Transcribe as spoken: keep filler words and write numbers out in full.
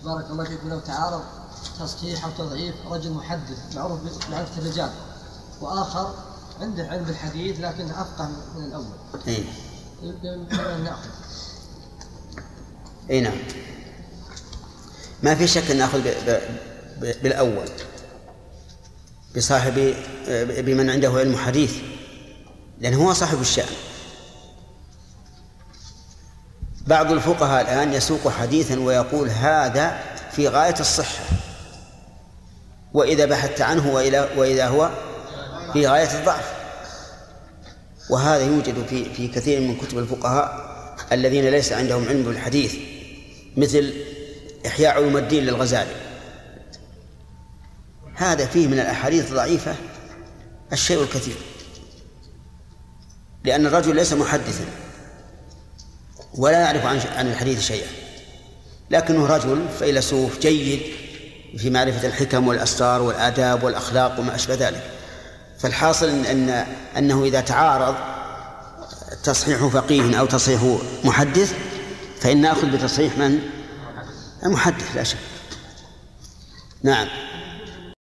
بارك الله فيكم لو تعارض تصحيح أو تضعيف رجل محدث معروف بمعرفة الرجال وآخر عنده علم بالحديث لكن أفقه من الأول إيه؟ نأخذ اي نعم، ما في شك ان ناخذ بالاول بصاحب بمن عنده علم حديث لانه هو صاحب الشأن. بعض الفقهاء الان يسوق حديثا ويقول هذا في غاية الصحة، واذا بحثت عنه واذا هو في غاية الضعف، وهذا يوجد في في كثير من كتب الفقهاء الذين ليس عندهم علم بالحديث، مثل إحياء علوم الدين للغزالي، هذا فيه من الأحاديث ضعيفة الشيء الكثير، لأن الرجل ليس محدثا ولا يعرف عن الحديث شيئا، لكنه رجل فيلسوف جيد في معرفة الحكم والأسرار والآداب والأخلاق وما أشبه ذلك. فالحاصل أن أنه إذا تعارض تصحيح فقيه أو تصحيح محدث فإن نأخذ بتصحيح من؟ المحدث لا شك. نعم.